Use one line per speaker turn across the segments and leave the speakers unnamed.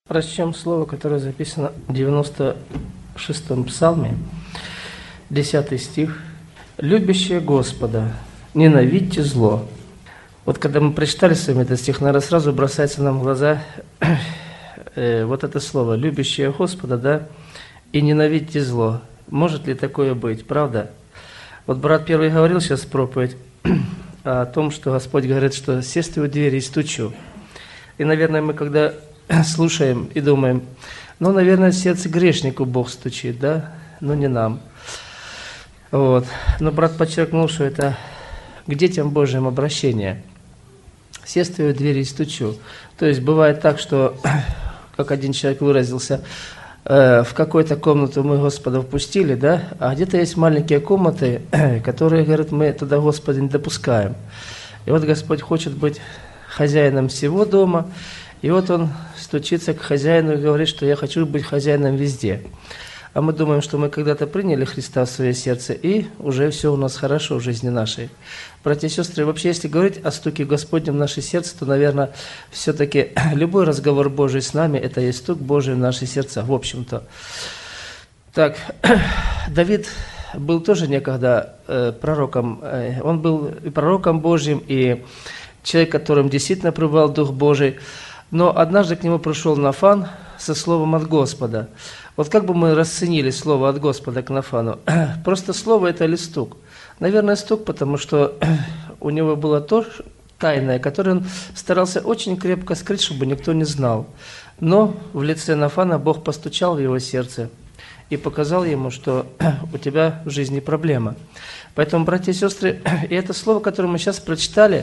Прочтем слово, которое записано в 96-м псалме, 10 стих. «Любящие Господа, ненавидьте зло». Вот когда мы прочитали с вами этот стих, наверное, сразу бросается нам в глаза вот это слово «любящие Господа», да, и «ненавидьте зло». Может ли такое быть, правда? Вот брат первый говорил сейчас проповедь о том, что Господь говорит, что «сестую у двери и стучу». И, наверное, мы когда слушаем и думаем, ну, наверное, в сердце грешнику Бог стучит, да, но не нам. Вот. Но брат подчеркнул, что это к детям Божьим обращение. «Сестую у двери и стучу». То есть бывает так, что, как один человек выразился, в какую-то комнату мы Господа впустили, да, а где-то есть маленькие комнаты, которые, говорят, мы туда Господа не допускаем. И вот Господь хочет быть хозяином всего дома, и вот Он стучится к хозяину и говорит, что я хочу быть хозяином везде. А мы думаем, что мы когда-то приняли Христа в свое сердце, и уже все у нас хорошо в жизни нашей. Братья и сестры, вообще, если говорить о стуке Господнем в наше сердце, то, наверное, все-таки любой разговор Божий с нами – это есть стук Божий в наши сердца, в общем-то. Так, Давид был тоже некогда пророком. Он был и пророком Божьим, и человек, которым действительно пребывал Дух Божий. Но однажды к нему пришел Нафан со словом от Господа. Вот как бы мы расценили слово от Господа к Нафану? Просто слово – это или стук? Наверное, стук, потому что у него было то тайное, которое он старался очень крепко скрыть, чтобы никто не знал. Но в лице Нафана Бог постучал в его сердце и показал ему, что у тебя в жизни проблема. Поэтому, братья и сестры, и это слово, которое мы сейчас прочитали,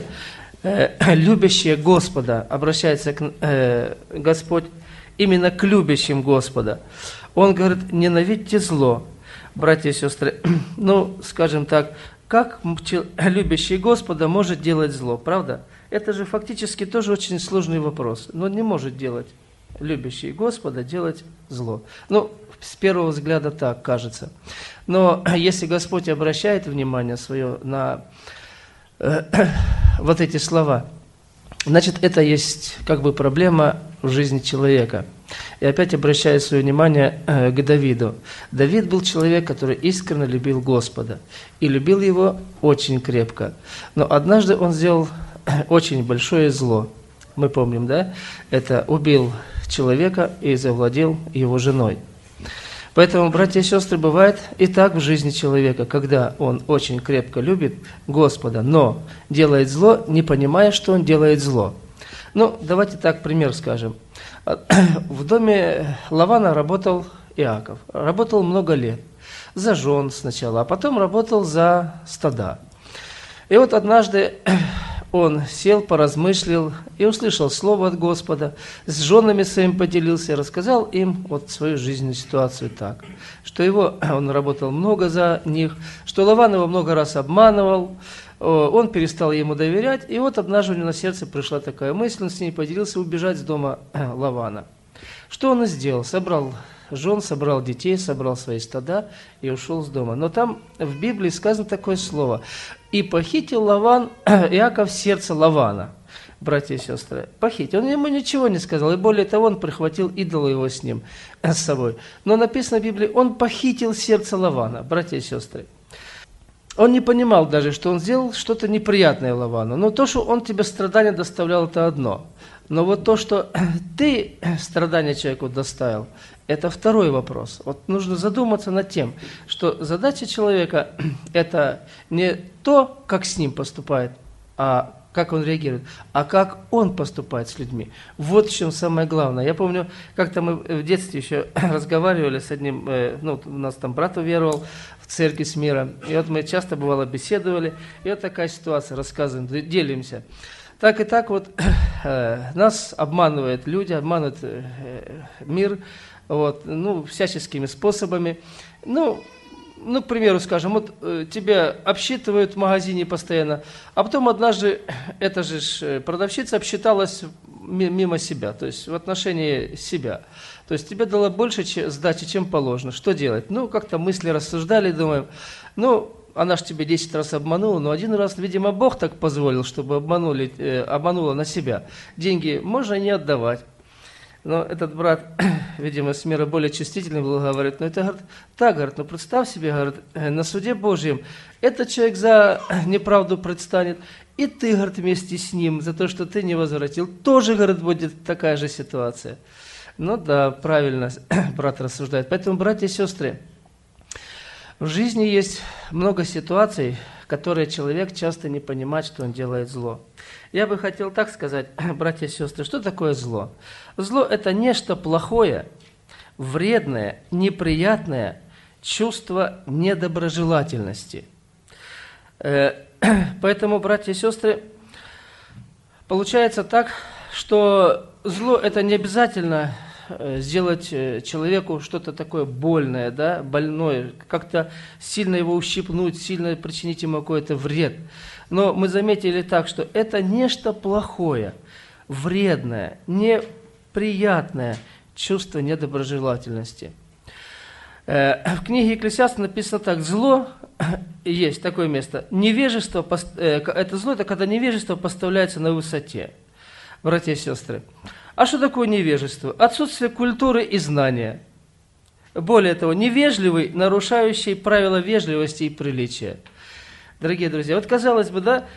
любящие Господа, обращается Господь именно к любящим Господа. Он говорит, ненавидьте зло. Братья и сестры, ну, скажем так, как любящий Господа может делать зло, правда? Это же фактически тоже очень сложный вопрос. Но не может делать любящий Господа делать зло. Ну, с первого взгляда так кажется. Но если Господь обращает внимание свое на вот эти слова, значит, это есть как бы проблема в жизни человека. И опять обращаю свое внимание к Давиду. Давид был человек, который искренне любил Господа. И любил его очень крепко. Но однажды он сделал очень большое зло. Мы помним, да? Это убил человека и завладел его женой. Поэтому, братья и сестры, бывает и так в жизни человека, когда он очень крепко любит Господа, но делает зло, не понимая, что он делает зло. Ну, давайте так пример скажем. В доме Лавана работал Иаков. Работал много лет. За жен сначала, а потом работал за стада. И вот однажды он сел, поразмыслил и услышал слово от Господа, с женами своими поделился и рассказал им вот свою жизненную ситуацию так, что он работал много за них, что Лаван его много раз обманывал, он перестал ему доверять, и вот однажды у него на сердце пришла такая мысль, он с ней поделился убежать с дома Лавана. Что он и сделал? Собрал жен, собрал детей, собрал свои стада и ушел с дома. Но там в Библии сказано такое слово: «И похитил Лаван, Иаков сердце Лавана». Братья и сестры, похитил. Он ему ничего не сказал, и более того, он прихватил идола его с ним, с собой. Но написано в Библии, он похитил сердце Лавана, братья и сестры. Он не понимал даже, что он сделал что-то неприятное Лавану. Но то, что он тебе страдания доставлял, это одно. Но вот то, что ты страдания человеку доставил, это второй вопрос. Вот нужно задуматься над тем, что задача человека – это не то, как с ним поступает, а как он реагирует, а как он поступает с людьми. Вот в чем самое главное. Я помню, как-то мы в детстве еще разговаривали с одним, ну, у нас там брат уверовал в церкви с мира, и вот мы часто, бывало, беседовали, и вот такая ситуация, рассказываем, делимся. Так и так вот нас обманывают люди, обманывают мир, вот, ну, всяческими способами. Ну, к примеру, скажем, вот тебя обсчитывают в магазине постоянно, а потом однажды эта же продавщица обсчиталась мимо себя, то есть в отношении себя. То есть тебе дала больше сдачи, чем положено. Что делать? Ну, как-то мысли рассуждали, думаем, ну, она ж тебе 10 раз обманула, но один раз, видимо, Бог так позволил, чтобы обманула на себя. Деньги можно и не отдавать. Но этот брат, видимо, с мира более чувствительный был, говорит, это, говорит, так, говорит, представь себе, говорит, на суде Божьем этот человек за неправду предстанет, и ты, говорит, вместе с ним, за то, что ты не возвратил, тоже, говорит, будет такая же ситуация. Ну да, правильно брат рассуждает. Поэтому, братья и сестры, в жизни есть много ситуаций, которые человек часто не понимает, что он делает зло. Я бы хотел так сказать, братья и сестры, что такое зло? Зло – это нечто плохое, вредное, неприятное чувство недоброжелательности. Поэтому, братья и сестры, получается так, что зло – это не обязательно сделать человеку что-то такое больное, да, больное, как-то сильно его ущипнуть, сильно причинить ему какой-то вред. Но мы заметили так, что это нечто плохое, вредное, неприятное чувство недоброжелательности. В книге Екклесиаста написано так: зло, есть такое место, невежество, это зло, это когда невежество поставляется на высоте. Братья и сестры, а что такое невежество? Отсутствие культуры и знания. Более того, невежливый, нарушающий правила вежливости и приличия. Дорогие друзья, вот казалось бы, да,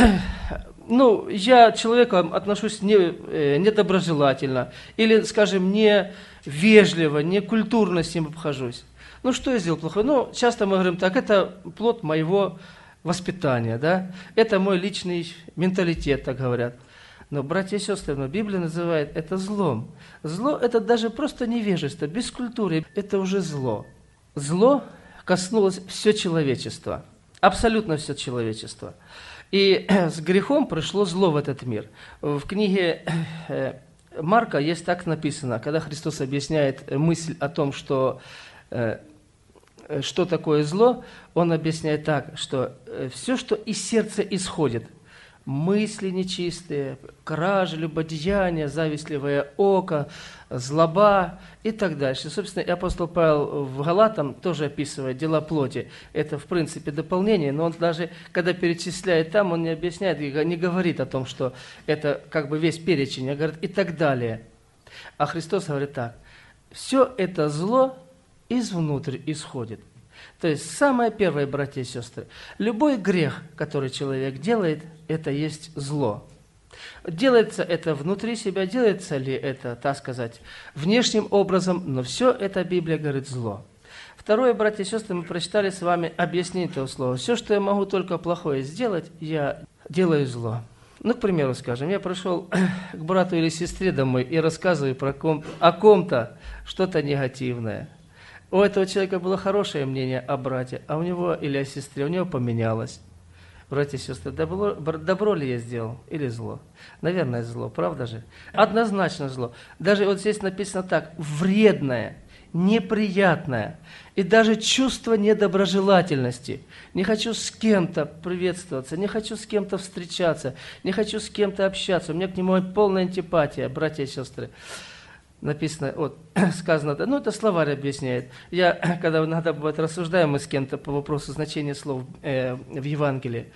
я к человеку отношусь недоброжелательно, или, скажем, невежливо, некультурно с ним обхожусь. Что я сделал плохое? Часто мы говорим так, это плод моего воспитания, да, это мой личный менталитет, так говорят. Но, братья и сестры, Библия называет это злом. Зло – это даже просто невежество, без культуры – это уже зло. Зло коснулось все человечество, абсолютно все человечество. И с грехом пришло зло в этот мир. В книге Марка есть так написано, когда Христос объясняет мысль о том, что такое зло, Он объясняет так, что все, что из сердца исходит, мысли нечистые, кражи, любодеяние, завистливое око, злоба и так дальше. Собственно, и апостол Павел в Галатам тоже описывает дела плоти. Это, в принципе, дополнение, но он даже, когда перечисляет там, он не объясняет, не говорит о том, что это как бы весь перечень, а говорит и так далее. А Христос говорит так: все это зло извнутрь исходит. То есть самое первое, братья и сестры, любой грех, который человек делает, это есть зло. Делается это внутри себя, делается ли это, так сказать, внешним образом, но все это, Библия говорит, зло. Второе, братья и сестры, мы прочитали с вами объяснение этого слова. Все, что я могу только плохое сделать, я делаю зло. К примеру, скажем, я пришел к брату или сестре домой и рассказываю о ком-то что-то негативное. У этого человека было хорошее мнение о брате, а у него или о сестре, у него поменялось. Братья и сестры, добро ли я сделал или зло? Наверное, зло, правда же? Однозначно зло. Даже вот здесь написано так: вредное, неприятное, и даже чувство недоброжелательности. Не хочу с кем-то приветствоваться, не хочу с кем-то встречаться, не хочу с кем-то общаться. У меня к нему полная антипатия, братья и сестры. Написано, сказано, это словарь объясняет. Я, когда иногда бывает рассуждаем мы с кем-то по вопросу значения слов в Евангелии,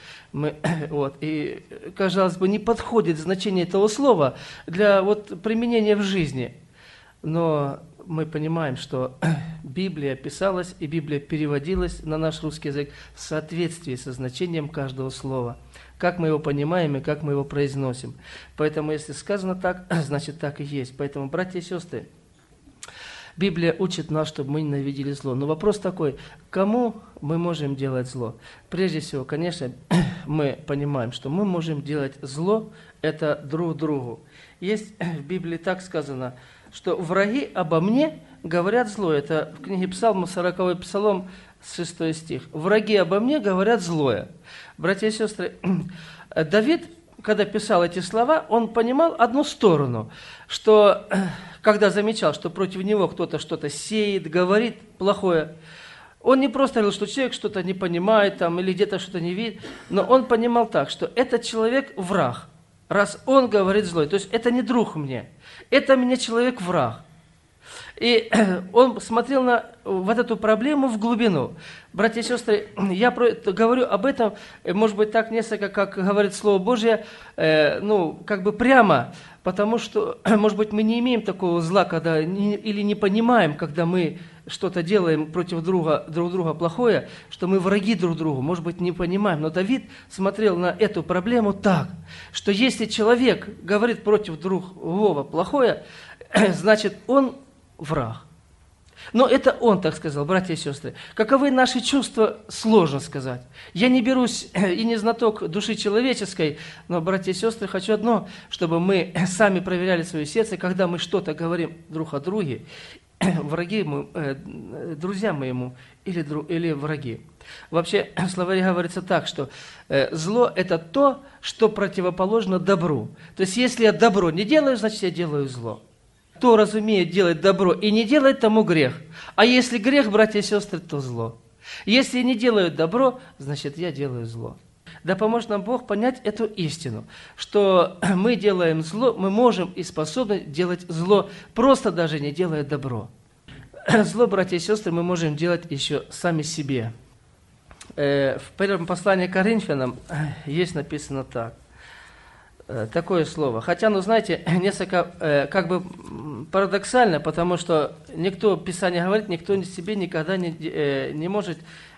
и, казалось бы, не подходит значение этого слова для применения в жизни. Но мы понимаем, что Библия писалась и Библия переводилась на наш русский язык в соответствии со значением каждого слова. Как мы его понимаем и как мы его произносим. Поэтому, если сказано так, значит так и есть. Поэтому, братья и сестры, Библия учит нас, чтобы мы ненавидели зло. Но вопрос такой: кому мы можем делать зло? Прежде всего, конечно, мы понимаем, что мы можем делать зло это друг другу. Есть в Библии так сказано, что враги обо мне говорят злое. Это в книге Псалма, 40-й Псалом, 6 стих. Враги обо мне говорят злое. Братья и сестры, Давид, когда писал эти слова, он понимал одну сторону, что когда замечал, что против него кто-то что-то сеет, говорит плохое, он не просто говорил, что человек что-то не понимает или где-то что-то не видит, но он понимал так, что этот человек враг, раз он говорит злое. То есть это не друг мне, это мне человек враг. И он смотрел на вот эту проблему в глубину. Братья и сестры, я говорю об этом, может быть, так несколько, как говорит Слово Божье, как бы прямо, потому что, может быть, мы не имеем такого зла, когда или не понимаем, когда мы что-то делаем против друг друга плохое, что мы враги друг другу, может быть, не понимаем. Но Давид смотрел на эту проблему так, что если человек говорит против другого плохое, значит, он враг. Но это он так сказал, братья и сестры. Каковы наши чувства, сложно сказать. Я не берусь и не знаток души человеческой, но, братья и сестры, хочу одно, чтобы мы сами проверяли свое сердце, когда мы что-то говорим друг о друге, враги мы, друзья мы ему или враги. Вообще, в словаре говорится так, что зло – это то, что противоположно добру. То есть, если я добро не делаю, значит, я делаю зло. Кто разумеет делать добро и не делает, тому грех. А если грех, братья и сестры, то зло. Если не делают добро, значит, я делаю зло. Да поможет нам Бог понять эту истину, что мы делаем зло, мы можем и способны делать зло, просто даже не делая добро. Зло, братья и сестры, мы можем делать еще сами себе. В первом послании к Коринфянам есть написано так. Такое слово. Хотя, знаете, несколько как бы парадоксально, потому что никто, Писание говорит, никто себе никогда не может,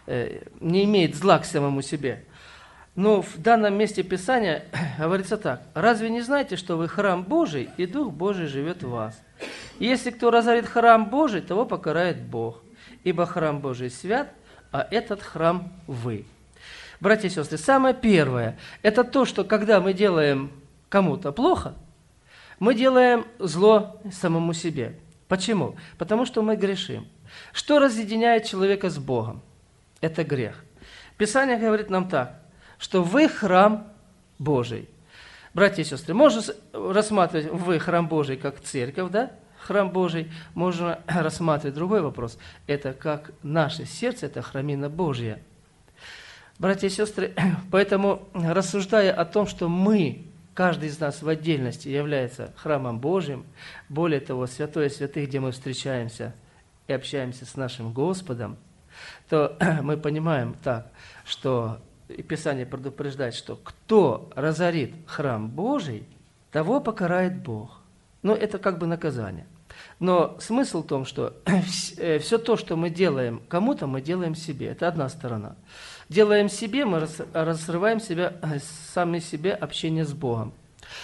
не имеет зла к самому себе. Но в данном месте Писания говорится так. «Разве не знаете, что вы храм Божий, и Дух Божий живет в вас? Если кто разорит храм Божий, того покарает Бог, ибо храм Божий свят, а этот храм вы». Братья и сестры, самое первое, это то, что когда мы делаем кому-то плохо, мы делаем зло самому себе. Почему? Потому что мы грешим. Что разъединяет человека с Богом? Это грех. Писание говорит нам так, что вы храм Божий. Братья и сестры, можно рассматривать вы храм Божий как церковь, да? Храм Божий. Можно рассматривать другой вопрос. Это как наше сердце, это храмина Божья. Братья и сестры, поэтому, рассуждая о том, что мы, каждый из нас в отдельности является храмом Божьим, более того, святое святых, где мы встречаемся и общаемся с нашим Господом, то мы понимаем так, что Писание предупреждает, что кто разорит храм Божий, того покарает Бог. Но это как бы наказание. Но смысл в том, что все то, что мы делаем кому-то, мы делаем себе. Это одна сторона. Делаем себе, мы разрываем себя, сами себе общение с Богом.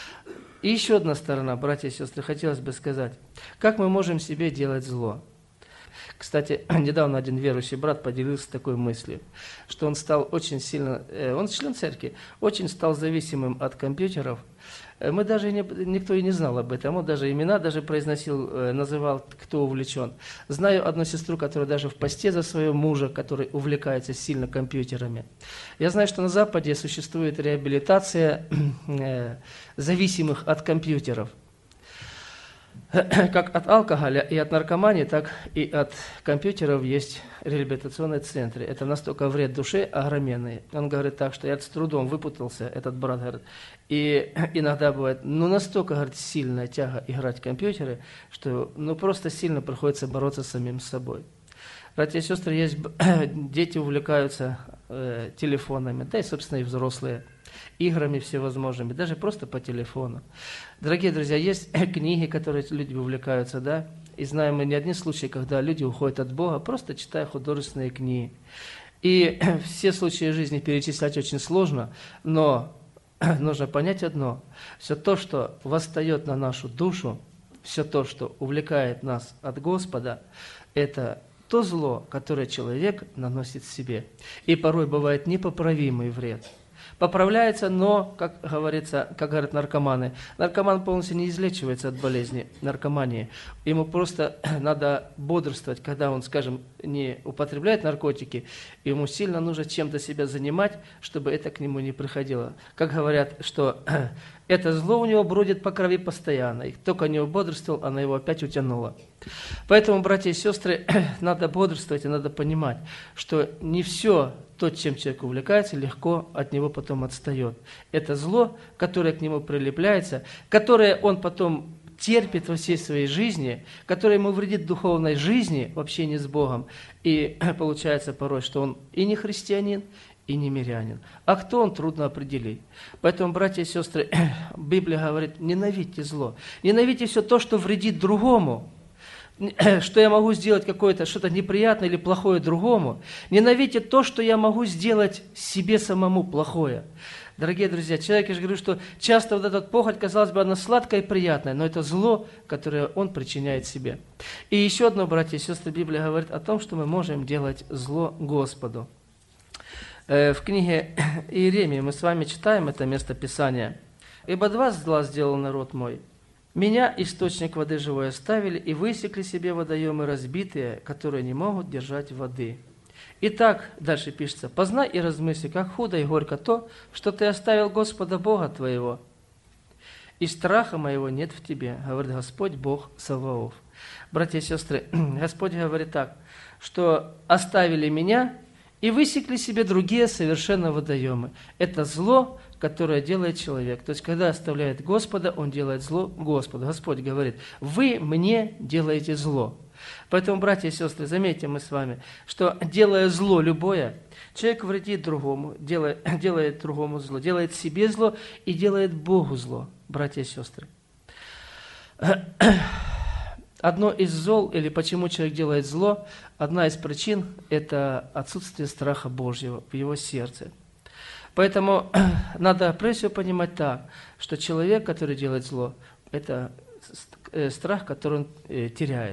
И еще одна сторона, братья и сестры, хотелось бы сказать, как мы можем себе делать зло. Кстати, недавно один верующий брат поделился такой мыслью, что он стал очень сильно, он член церкви, очень стал зависимым от компьютеров. Мы даже никто и не знал об этом, он даже имена даже произносил, называл, кто увлечен. Знаю одну сестру, которая даже в посте за своего мужа, который увлекается сильно компьютерами. Я знаю, что на Западе существует реабилитация зависимых от компьютеров. Как от алкоголя и от наркомании, так и от компьютеров есть реабилитационные центры. Это настолько вред душе огроменный. Он говорит так, что я с трудом выпутался, этот брат говорит. И иногда бывает, настолько, говорит, сильная тяга играть в компьютеры, что просто сильно приходится бороться с самим собой. Братья и сестры, есть дети увлекаются телефонами, да и, собственно, и взрослые, играми всевозможными, даже просто по телефону. Дорогие друзья, есть книги, которые люди увлекаются, да, и знаем мы не одни случаи, когда люди уходят от Бога, просто читая художественные книги. И все случаи жизни перечислять очень сложно, но нужно понять одно. Все то, что восстает на нашу душу, все то, что увлекает нас от Господа, это то зло, которое человек наносит себе. И порой бывает непоправимый вред. Поправляется, но, как говорят наркоманы, наркоман полностью не излечивается от болезни наркомании. Ему просто надо бодрствовать, когда он, скажем, не употребляет наркотики, ему сильно нужно чем-то себя занимать, чтобы это к нему не приходило. Как говорят, что это зло у него бродит по крови постоянно, и только не бодрствовал, она его опять утянула. Поэтому, братья и сестры, надо бодрствовать и надо понимать, что не все то, чем человек увлекается, легко от него потом отстает. Это зло, которое к нему прилепляется, которое он потом терпит во всей своей жизни, которое ему вредит духовной жизни в общении с Богом. И получается порой, что он и не христианин, и не мирянин. А кто он, трудно определить. Поэтому, братья и сестры, Библия говорит, ненавидьте зло. Ненавидьте все то, что вредит другому. Что я могу сделать какое-то, что-то неприятное или плохое другому. Ненавидьте то, что я могу сделать себе самому плохое. Дорогие друзья, человек, я же говорю, что часто вот эта похоть, казалось бы, она сладкая и приятная, но это зло, которое он причиняет себе. И еще одно, братья и сестры, Библия говорит о том, что мы можем делать зло Господу. В книге Иеремии мы с вами читаем это место Писания. «Ибо два зла сделал народ мой. Меня, источник воды живой, оставили, и высекли себе водоемы разбитые, которые не могут держать воды. Итак, дальше пишется, познай и размысли, как худо и горько то, что ты оставил Господа Бога твоего. И страха моего нет в тебе, говорит Господь Бог Саваоф». Братья и сестры, Господь говорит так, что оставили меня и высекли себе другие совершенно водоемы. Это зло, которое делает человек. То есть, когда оставляет Господа, он делает зло Господу. Господь говорит, вы мне делаете зло. Поэтому, братья и сестры, заметьте мы с вами, что делая зло любое, человек вредит другому, делает другому зло, делает себе зло и делает Богу зло, братья и сестры. Одно из зол, или почему человек делает зло, одна из причин – это отсутствие страха Божьего в его сердце. Поэтому надо прежде всего понимать так, что человек, который делает зло, это страх, который он теряет.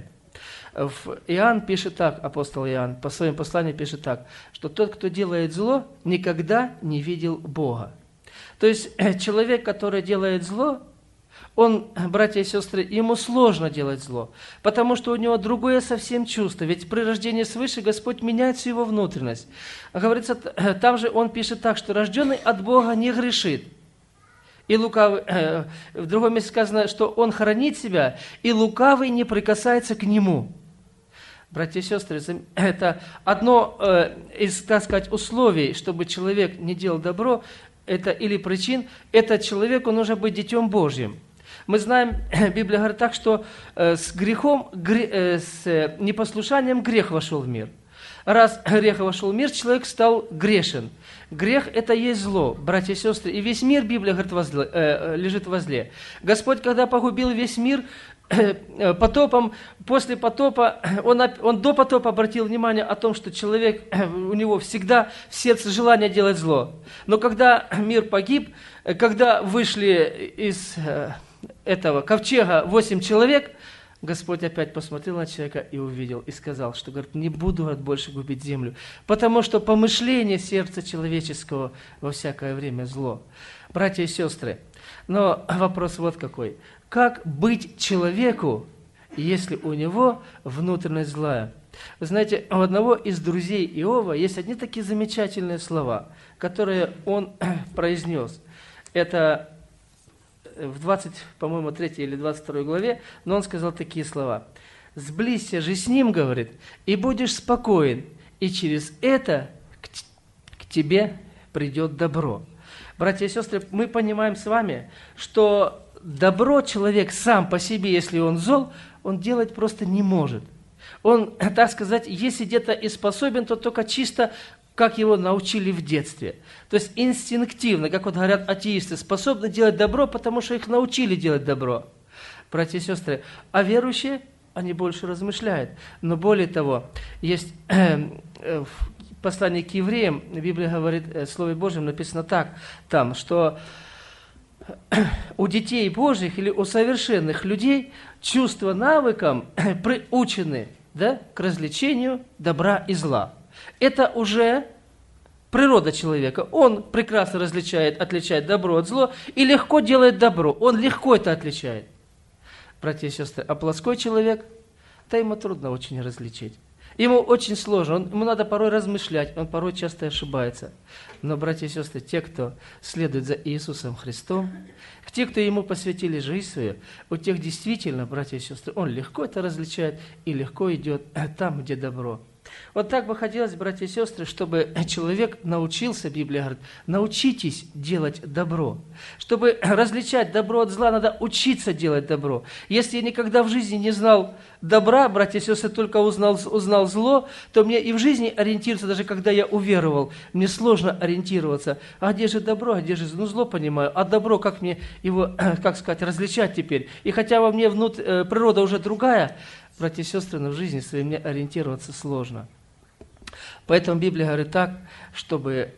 Иоанн пишет так, апостол Иоанн, по своему посланию пишет так, что тот, кто делает зло, никогда не видел Бога. То есть человек, который делает зло, он, братья и сестры, ему сложно делать зло, потому что у него другое совсем чувство. Ведь при рождении свыше Господь меняет всю его внутренность. Говорится, там же он пишет так, что рожденный от Бога не грешит. И лукавый, в другом месте сказано, что он хранит себя, и лукавый не прикасается к нему. Братья и сестры, это одно из, так сказать, условий, чтобы человек не делал добро, это или причин, этот человеку нужно быть детем Божьим. Мы знаем, Библия говорит так, что с грехом, с непослушанием грех вошел в мир. Раз грех вошел в мир, человек стал грешен. Грех – это есть зло, братья и сестры. И весь мир, Библия говорит, лежит во зле. Господь, когда погубил весь мир потопом, после потопа, он до потопа обратил внимание о том, что человек, у него всегда в сердце желание делать зло. Но когда мир погиб, когда вышли из этого ковчега 8 человек, Господь опять посмотрел на человека и увидел, и сказал, что, говорит, не буду больше губить землю, потому что помышление сердца человеческого во всякое время зло. Братья и сестры, но вопрос вот какой. Как быть человеку, если у него внутренность злая? Вы знаете, у одного из друзей Иова есть одни такие замечательные слова, которые он произнес. Это в 20, по-моему, 3 или 22 главе, но он сказал такие слова. «Сблизься же с ним, — говорит, — и будешь спокоен, и через это к тебе придет добро». Братья и сестры, мы понимаем с вами, что добро человек сам по себе, если он зол, он делать просто не может. Он, так сказать, если где-то и способен, то только чисто как его научили в детстве. То есть инстинктивно, как вот говорят атеисты, способны делать добро, потому что их научили делать добро. Братья и сестры, а верующие, они больше размышляют. Но более того, есть в послании к евреям, Библия говорит, в Слове Божьем написано так, там, что у детей Божьих или у совершенных людей чувства навыкам приучены, да, к развлечению добра и зла. Это уже природа человека. Он прекрасно отличает добро от зла и легко делает добро. Он легко это отличает. Братья и сестры, а плоской человек, то ему трудно очень различить. Ему очень сложно, ему надо порой размышлять, он порой часто ошибается. Но, братья и сестры, те, кто следует за Иисусом Христом, те, кто Ему посвятили жизнь свою, у тех действительно, братья и сестры, он легко это различает и легко идет там, где добро. Вот так бы хотелось, братья и сестры, чтобы человек научился, Библия говорит, научитесь делать добро. Чтобы различать добро от зла, надо учиться делать добро. Если я никогда в жизни не знал добра, братья и сестры, только узнал зло, то мне и в жизни ориентироваться, даже когда я уверовал, мне сложно ориентироваться. А где же добро, а где же зло? Ну, зло понимаю, а добро, как мне его, как сказать, различать теперь? И хотя во мне природа уже другая, братья и сестры, но в жизни своей мне ориентироваться сложно. Поэтому Библия говорит так, чтобы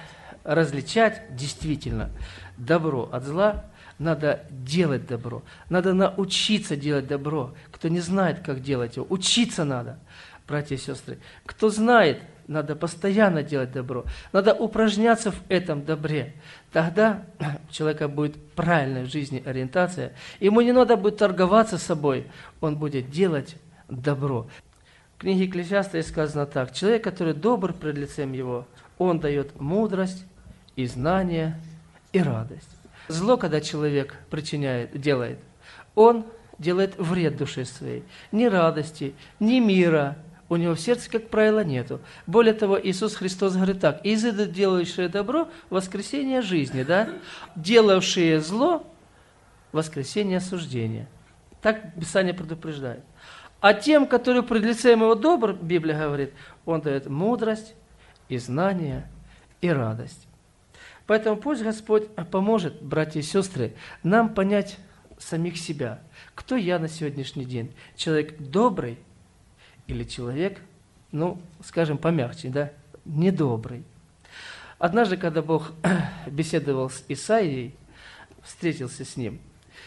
различать действительно добро от зла, надо делать добро. Надо научиться делать добро. Кто не знает, как делать его, учиться надо, братья и сестры. Кто знает, надо постоянно делать добро. Надо упражняться в этом добре. Тогда у человека будет правильная в жизни ориентация. Ему не надо будет торговаться собой, он будет делать добро. В книге Екклесиаста сказано так: человек, который добр пред лицем его, он дает мудрость и знание и радость. Зло, когда человек делает, он делает вред душе своей. Ни радости, ни мира у него в сердце, как правило, нету. Более того, Иисус Христос говорит так: изыдут делающие добро воскресение жизни, да? Делавшие зло воскресение осуждения. Так Писание предупреждает. А тем, которые пред лицем его добр, Библия говорит, он дает мудрость и знание и радость. Поэтому пусть Господь поможет, братья и сестры, нам понять самих себя. Кто я на сегодняшний день? Человек добрый или человек, скажем помягче, да, недобрый? Однажды, когда Бог беседовал с Исаией, встретился с ним,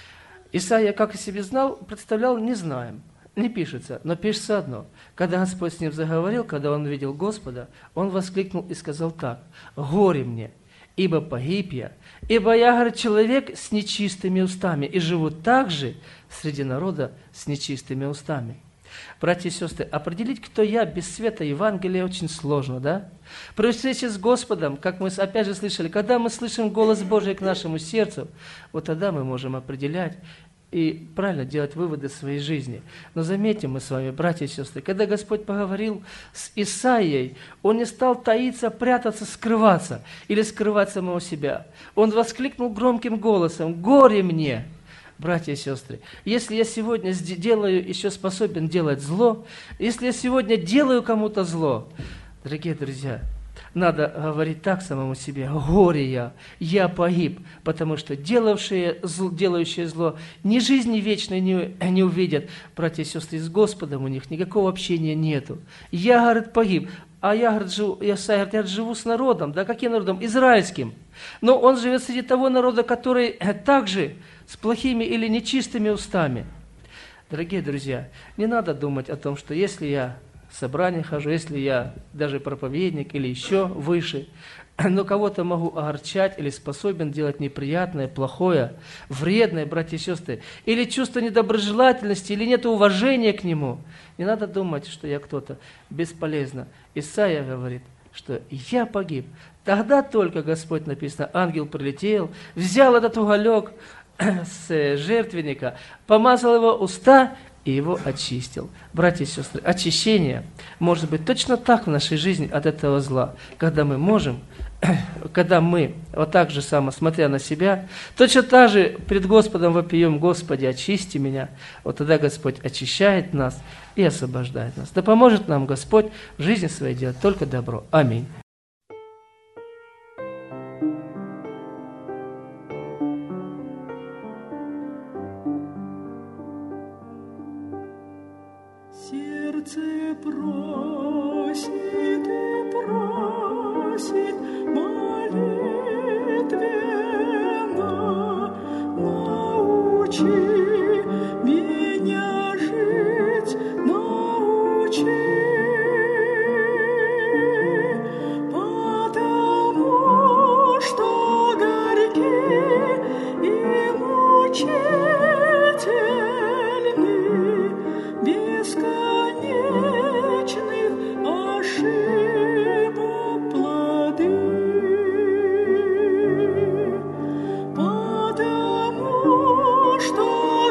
Исаия, как о себе знал, представлял, не знаем. Не пишется, но пишется одно. Когда Господь с ним заговорил, когда он увидел Господа, он воскликнул и сказал так: «Горе мне, ибо погиб я, ибо я, говорит, человек с нечистыми устами, и живу также среди народа с нечистыми устами». Братья и сестры, определить, кто я без света Евангелия, очень сложно, да? При встрече с Господом, как мы опять же слышали, когда мы слышим голос Божий к нашему сердцу, вот тогда мы можем определять и правильно делать выводы в своей жизни. Но заметим мы с вами, братья и сестры, когда Господь поговорил с Исаией, Он не стал таиться, прятаться, скрываться или скрывать самого себя. Он воскликнул громким голосом: «Горе мне!» Братья и сестры, если я сегодня еще способен делать зло, если я сегодня делаю кому-то зло, дорогие друзья, надо говорить так самому себе: «Горе я погиб», потому что делающие зло ни жизни вечной не увидят. Братья и сестры, с Господом у них никакого общения нету. Я, говорит, погиб, а я, говорит, живу с народом. Да каким народом? Израильским. Но он живет среди того народа, который также с плохими или нечистыми устами. Дорогие друзья, не надо думать о том, что если я в собрание хожу, если я даже проповедник или еще выше, но кого-то могу огорчать или способен делать неприятное, плохое, вредное, братья и сестры, или чувство недоброжелательности, или нет уважения к нему, не надо думать, что я кто-то. Бесполезно. Исаия говорит, что я погиб. Тогда только, Господь, написано, ангел прилетел, взял этот уголек с жертвенника, помазал его уста и его очистил. Братья и сестры, очищение может быть точно так в нашей жизни от этого зла, когда мы вот так же само, смотря на себя, точно так же пред Господом вопием: «Господи, очисти меня». Вот тогда Господь очищает нас и освобождает нас. Да поможет нам Господь в жизни своей делать только добро. Аминь.
Сердце просит и просит молитвенно: научи меня жить, научи, потому что горький и мучительный бесконечных ошибок плоды, потому что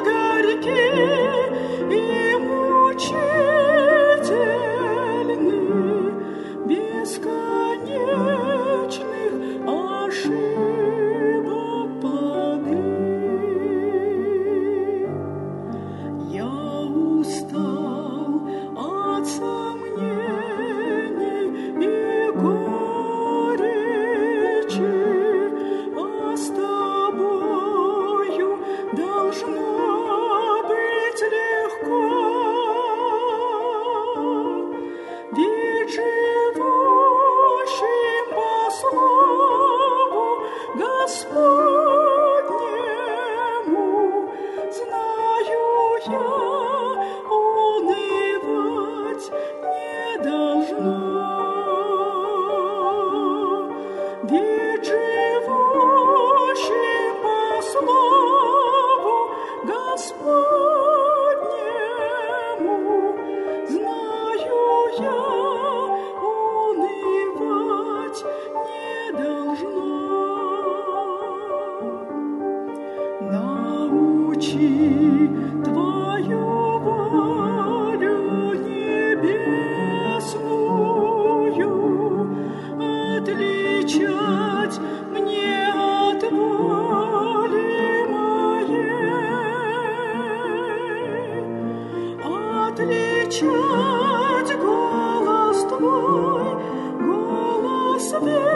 отличать голос Твой, голос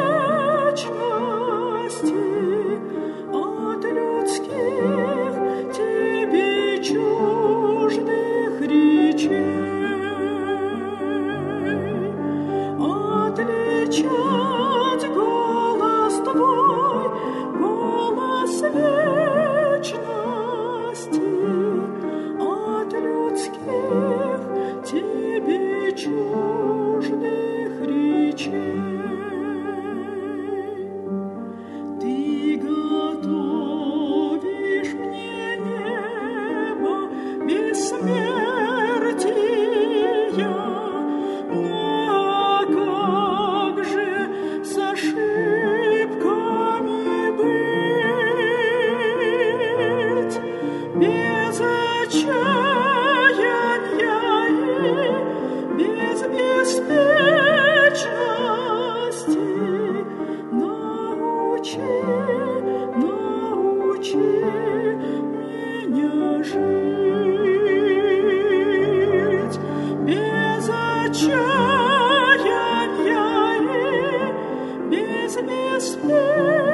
вечности от людских Тебе чуждых речей, отличать голос Твой, голос вечности от людских Тебе чуждых речей. Ты готовишь мне небо бессмертия, но как же с ошибками быть? Без отчаяния и без беспечности научи меня жить. Без отчаяния и без беспечности